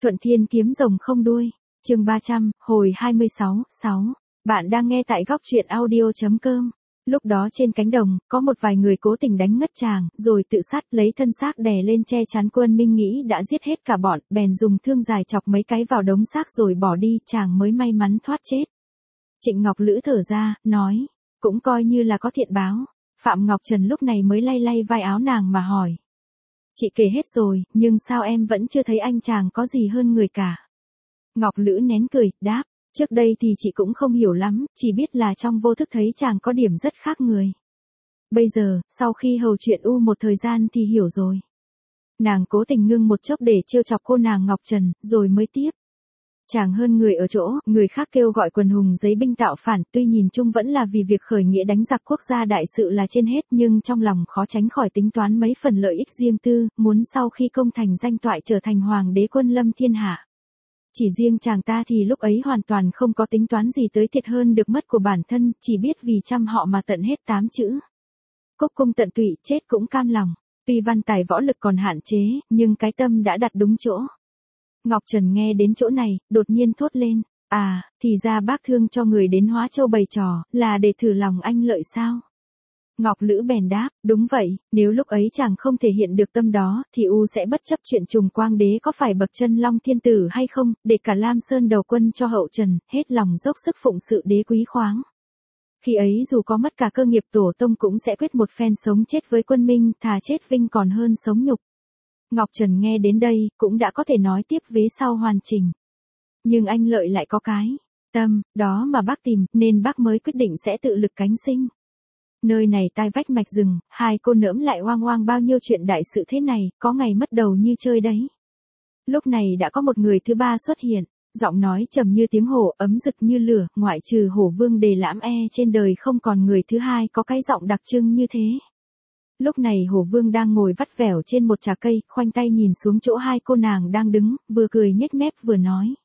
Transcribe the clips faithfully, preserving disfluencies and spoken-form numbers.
Thuận Thiên kiếm rồng không đuôi. Chương ba trăm, hồi hai mươi sáu, sáu. Bạn đang nghe tại góc truyện audio chấm com. Lúc đó trên cánh đồng, có một vài người cố tình đánh ngất chàng, rồi tự sát lấy thân xác đè lên che chắn. Quân Minh nghĩ đã giết hết cả bọn, bèn dùng thương dài chọc mấy cái vào đống xác rồi bỏ đi, chàng mới may mắn thoát chết. Trịnh Ngọc Lữ thở ra, nói, cũng coi như là có thiện báo. Phạm Ngọc Trần lúc này mới lay lay vai áo nàng mà hỏi. Chị kể hết rồi, nhưng sao em vẫn chưa thấy anh chàng có gì hơn người cả? Ngọc Lữ nén cười, đáp, trước đây thì chị cũng không hiểu lắm, chỉ biết là trong vô thức thấy chàng có điểm rất khác người. Bây giờ, sau khi hầu chuyện u một thời gian thì hiểu rồi. Nàng cố tình ngưng một chốc để trêu chọc cô nàng Ngọc Trần, rồi mới tiếp. Chàng hơn người ở chỗ, người khác kêu gọi quần hùng giấy binh tạo phản, tuy nhìn chung vẫn là vì việc khởi nghĩa đánh giặc quốc gia đại sự là trên hết, nhưng trong lòng khó tránh khỏi tính toán mấy phần lợi ích riêng tư, muốn sau khi công thành danh toại trở thành hoàng đế quân lâm thiên hạ. Chỉ riêng chàng ta thì lúc ấy hoàn toàn không có tính toán gì tới thiệt hơn được mất của bản thân, chỉ biết vì trăm họ mà tận hết tám chữ. Cốc cung tận tụy, chết cũng cam lòng. Tuy văn tài võ lực còn hạn chế, nhưng cái tâm đã đặt đúng chỗ. Ngọc Trần nghe đến chỗ này, đột nhiên thốt lên, à, thì ra bác thương cho người đến Hóa Châu bày trò, là để thử lòng anh Lợi sao? Ngọc Lữ bèn đáp, đúng vậy, nếu lúc ấy chàng không thể hiện được tâm đó, thì U sẽ bất chấp chuyện trùng quang đế có phải bậc chân long thiên tử hay không, để cả Lam Sơn đầu quân cho hậu Trần, hết lòng dốc sức phụng sự đế quý khoáng. Khi ấy dù có mất cả cơ nghiệp tổ tông cũng sẽ quyết một phen sống chết với quân Minh, thà chết vinh còn hơn sống nhục. Ngọc Trần nghe đến đây, cũng đã có thể nói tiếp vế sau hoàn chỉnh. Nhưng anh Lợi lại có cái tâm, đó mà bác tìm, nên bác mới quyết định sẽ tự lực cánh sinh. Nơi này tai vách mạch rừng, hai cô nỡm lại oang oang bao nhiêu chuyện đại sự thế này, có ngày mất đầu như chơi đấy. Lúc này đã có một người thứ ba xuất hiện, giọng nói trầm như tiếng hổ, ấm rực như lửa, ngoại trừ Hổ Vương Đề Lãm e trên đời không còn người thứ hai có cái giọng đặc trưng như thế. Lúc này Hổ Vương đang ngồi vắt vẻo trên một trà cây, khoanh tay nhìn xuống chỗ hai cô nàng đang đứng, vừa cười nhếch mép vừa nói.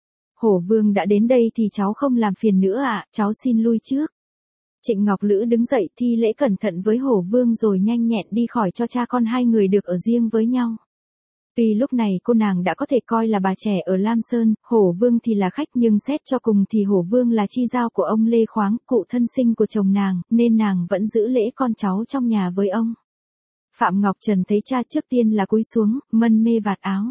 Hổ Vương đã đến đây thì cháu không làm phiền nữa ạ, à, cháu xin lui trước. Trịnh Ngọc Lữ đứng dậy thi lễ cẩn thận với Hổ Vương rồi nhanh nhẹn đi khỏi cho cha con hai người được ở riêng với nhau. Tuy lúc này cô nàng đã có thể coi là bà trẻ ở Lam Sơn, Hổ Vương thì là khách, nhưng xét cho cùng thì Hổ Vương là chi giao của ông Lê Khoáng, cụ thân sinh của chồng nàng, nên nàng vẫn giữ lễ con cháu trong nhà với ông. Phạm Ngọc Trần thấy cha trước tiên là cúi xuống, mân mê vạt áo.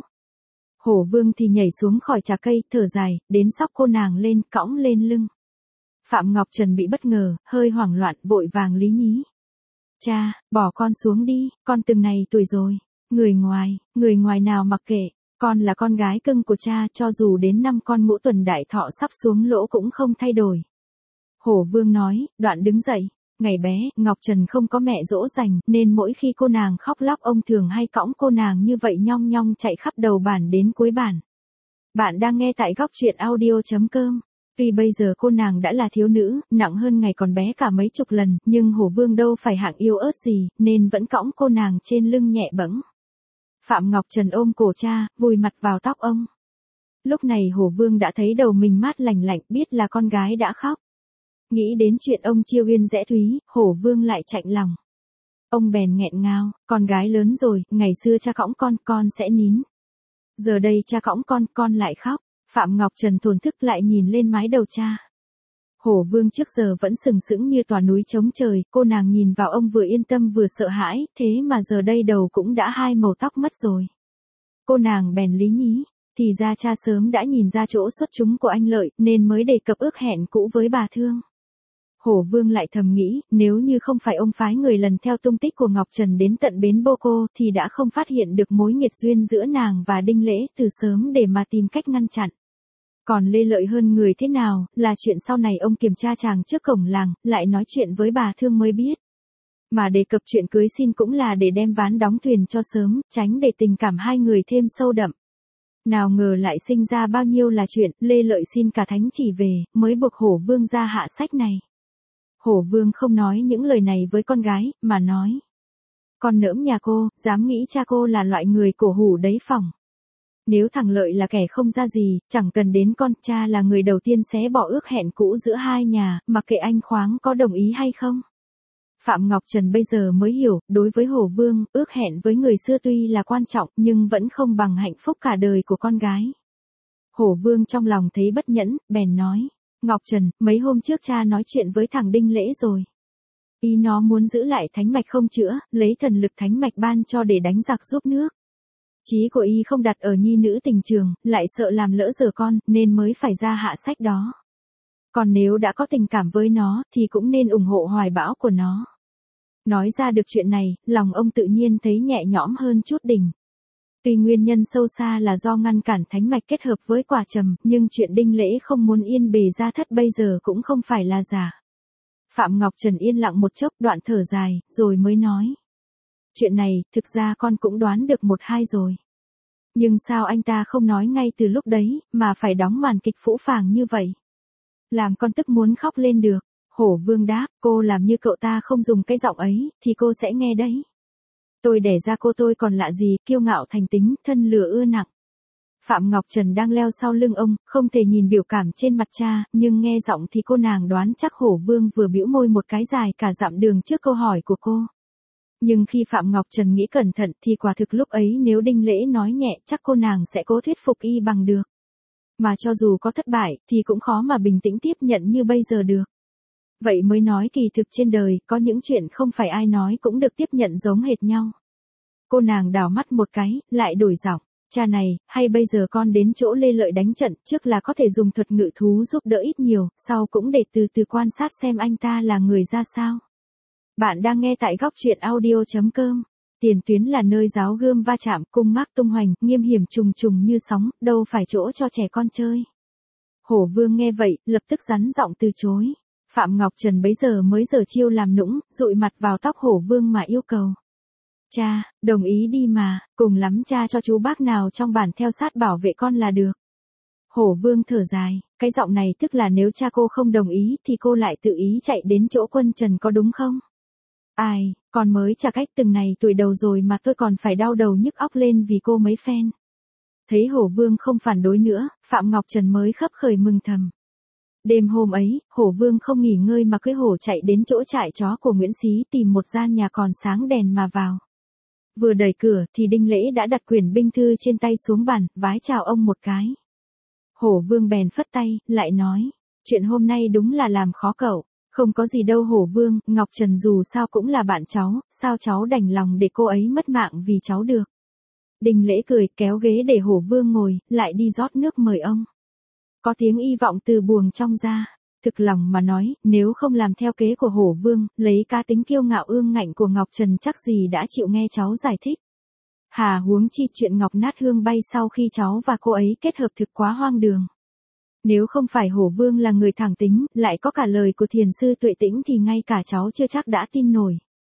Hổ Vương thì nhảy xuống khỏi trà cây, thở dài, đến xóc cô nàng lên, cõng lên lưng. Phạm Ngọc Trần bị bất ngờ, hơi hoảng loạn, vội vàng lý nhí. Cha, bỏ con xuống đi, con từng này tuổi rồi. Người ngoài, người ngoài nào mặc kệ, con là con gái cưng của cha, cho dù đến năm con ngũ tuần đại thọ sắp xuống lỗ cũng không thay đổi. Hổ Vương nói, đoạn đứng dậy. Ngày bé, Ngọc Trần không có mẹ dỗ dành, nên mỗi khi cô nàng khóc lóc ông thường hay cõng cô nàng như vậy nhong nhong chạy khắp đầu bản đến cuối bản. Bạn đang nghe tại góc truyện audio chấm com. Tuy bây giờ cô nàng đã là thiếu nữ, nặng hơn ngày còn bé cả mấy chục lần, nhưng Hổ Vương đâu phải hạng yêu ớt gì, nên vẫn cõng cô nàng trên lưng nhẹ bẫng. Phạm Ngọc Trần ôm cổ cha, vùi mặt vào tóc ông. Lúc này Hổ Vương đã thấy đầu mình mát lành lạnh, biết là con gái đã khóc. Nghĩ đến chuyện ông chiêu uyên rẽ thúy, Hổ Vương lại chạnh lòng. Ông bèn nghẹn ngào, con gái lớn rồi, ngày xưa cha cõng con, con sẽ nín. Giờ đây cha cõng con, con lại khóc. Phạm Ngọc Trần thổn thức lại nhìn lên mái đầu cha. Hổ Vương trước giờ vẫn sừng sững như tòa núi chống trời, cô nàng nhìn vào ông vừa yên tâm vừa sợ hãi, thế mà giờ đây đầu cũng đã hai màu tóc mất rồi. Cô nàng bèn lý nhí, thì ra cha sớm đã nhìn ra chỗ xuất chúng của anh Lợi, nên mới đề cập ước hẹn cũ với bà Thương. Hổ Vương lại thầm nghĩ, nếu như không phải ông phái người lần theo tung tích của Ngọc Trần đến tận bến Bô Cô, thì đã không phát hiện được mối nghiệt duyên giữa nàng và Đinh Lễ từ sớm để mà tìm cách ngăn chặn. Còn Lê Lợi hơn người thế nào, là chuyện sau này ông kiểm tra chàng trước cổng làng, lại nói chuyện với bà Thương mới biết. Mà đề cập chuyện cưới xin cũng là để đem ván đóng thuyền cho sớm, tránh để tình cảm hai người thêm sâu đậm. Nào ngờ lại sinh ra bao nhiêu là chuyện, Lê Lợi xin cả thánh chỉ về, mới buộc Hổ Vương ra hạ sách này. Hổ Vương không nói những lời này với con gái, mà nói. Con nỡm nhà cô, dám nghĩ cha cô là loại người cổ hủ đấy phỏng. Nếu thằng Lợi là kẻ không ra gì, chẳng cần đến con, cha là người đầu tiên xé bỏ ước hẹn cũ giữa hai nhà, mặc kệ anh Khoáng có đồng ý hay không. Phạm Ngọc Trần bây giờ mới hiểu, đối với Hổ Vương, ước hẹn với người xưa tuy là quan trọng, nhưng vẫn không bằng hạnh phúc cả đời của con gái. Hổ Vương trong lòng thấy bất nhẫn, bèn nói. Ngọc Trần, mấy hôm trước cha nói chuyện với thằng Đinh Lễ rồi. Ý nó muốn giữ lại thánh mạch không chữa, lấy thần lực thánh mạch ban cho để đánh giặc giúp nước. Chí của y không đặt ở nhi nữ tình trường, lại sợ làm lỡ giờ con, nên mới phải ra hạ sách đó. Còn nếu đã có tình cảm với nó, thì cũng nên ủng hộ hoài bão của nó. Nói ra được chuyện này, lòng ông tự nhiên thấy nhẹ nhõm hơn chút đỉnh. Tuy nguyên nhân sâu xa là do ngăn cản thánh mạch kết hợp với quả trầm, nhưng chuyện Đinh Lễ không muốn yên bề gia thất bây giờ cũng không phải là giả. Phạm Ngọc Trần yên lặng một chốc, đoạn thở dài, rồi mới nói. Chuyện này, thực ra con cũng đoán được một hai rồi. Nhưng sao anh ta không nói ngay từ lúc đấy, mà phải đóng màn kịch phũ phàng như vậy? Làm con tức muốn khóc lên được. Hổ Vương đáp, cô làm như cậu ta không dùng cái giọng ấy, thì cô sẽ nghe đấy. Tôi đẻ ra cô tôi còn lạ gì, kiêu ngạo thành tính, thân lửa ưa nặng. Phạm Ngọc Trần đang leo sau lưng ông, không thể nhìn biểu cảm trên mặt cha, nhưng nghe giọng thì cô nàng đoán chắc Hổ Vương vừa bĩu môi một cái dài cả dặm đường trước câu hỏi của cô. Nhưng khi Phạm Ngọc Trần nghĩ cẩn thận thì quả thực lúc ấy nếu Đinh Lễ nói nhẹ chắc cô nàng sẽ cố thuyết phục y bằng được. Mà cho dù có thất bại thì cũng khó mà bình tĩnh tiếp nhận như bây giờ được. Vậy mới nói kỳ thực trên đời có những chuyện không phải ai nói cũng được tiếp nhận giống hệt nhau. Cô nàng đảo mắt một cái, lại đổi giọng. Cha này, hay bây giờ con đến chỗ Lê Lợi đánh trận, trước là có thể dùng thuật ngự thú giúp đỡ ít nhiều, sau cũng để từ từ quan sát xem anh ta là người ra sao. Bạn đang nghe tại góc truyện audio chấm com. Tiền tuyến là nơi giáo gươm va chạm, cung mác tung hoành, nghiêm hiểm trùng trùng như sóng, đâu phải chỗ cho trẻ con chơi. Hổ Vương nghe vậy, lập tức rắn giọng từ chối. Phạm Ngọc Trần bấy giờ mới giở chiêu làm nũng, dụi mặt vào tóc Hổ Vương mà yêu cầu. Cha, đồng ý đi mà, cùng lắm cha cho chú bác nào trong bản theo sát bảo vệ con là được. Hổ Vương thở dài, cái giọng này tức là nếu cha cô không đồng ý thì cô lại tự ý chạy đến chỗ Quân Trần có đúng không? Ai, con mới chả cách từng này tuổi đầu rồi mà tôi còn phải đau đầu nhức óc lên vì cô mấy phen. Thấy Hổ Vương không phản đối nữa, Phạm Ngọc Trần mới khấp khởi mừng thầm. Đêm hôm ấy, Hổ Vương không nghỉ ngơi mà cưỡi hổ chạy đến chỗ trại chó của Nguyễn Xí tìm một gian nhà còn sáng đèn mà vào. Vừa đẩy cửa thì Đinh Lễ đã đặt quyển binh thư trên tay xuống bàn, vái chào ông một cái. Hổ Vương bèn phất tay, lại nói, chuyện hôm nay đúng là làm khó cậu. Không có gì đâu Hổ Vương, Ngọc Trần dù sao cũng là bạn cháu, sao cháu đành lòng để cô ấy mất mạng vì cháu được. Đinh Lễ cười, kéo ghế để Hổ Vương ngồi, lại đi rót nước mời ông. Có tiếng y vọng từ buồng trong ra. Thực lòng mà nói, nếu không làm theo kế của Hổ Vương, lấy cá tính kiêu ngạo ương ngạnh của Ngọc Trần chắc gì đã chịu nghe cháu giải thích. Hà huống chi chuyện Ngọc Nát Hương bay sau khi cháu và cô ấy kết hợp thực quá hoang đường. Nếu không phải Hổ Vương là người thẳng tính, lại có cả lời của thiền sư Tuệ Tĩnh thì ngay cả cháu chưa chắc đã tin nổi.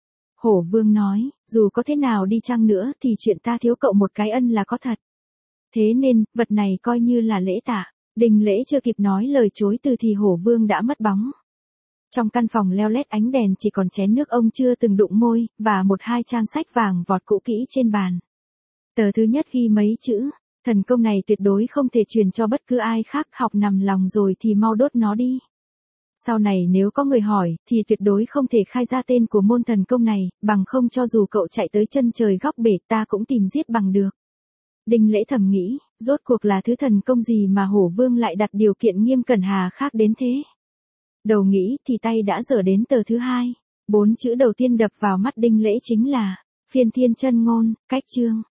Hổ Vương nói, dù có thế nào đi chăng nữa thì chuyện ta thiếu cậu một cái ân là có thật. Thế nên, vật này coi như là lễ tạ. Đinh Lễ chưa kịp nói lời chối từ thì Hổ Vương đã mất bóng. Trong căn phòng leo lét ánh đèn chỉ còn chén nước ông chưa từng đụng môi, và một hai trang sách vàng vọt cũ kỹ trên bàn. Tờ thứ nhất ghi mấy chữ, thần công này tuyệt đối không thể truyền cho bất cứ ai khác, học nằm lòng rồi thì mau đốt nó đi. Sau này nếu có người hỏi, thì tuyệt đối không thể khai ra tên của môn thần công này, bằng không cho dù cậu chạy tới chân trời góc bể ta cũng tìm giết bằng được. Đinh Lễ thầm nghĩ, rốt cuộc là thứ thần công gì mà Hổ Vương lại đặt điều kiện nghiêm cẩn hà khắc đến thế. Đầu nghĩ thì tay đã dở đến tờ thứ hai. Bốn chữ đầu tiên đập vào mắt Đinh Lễ chính là, phiên thiên chân ngôn, cách chương.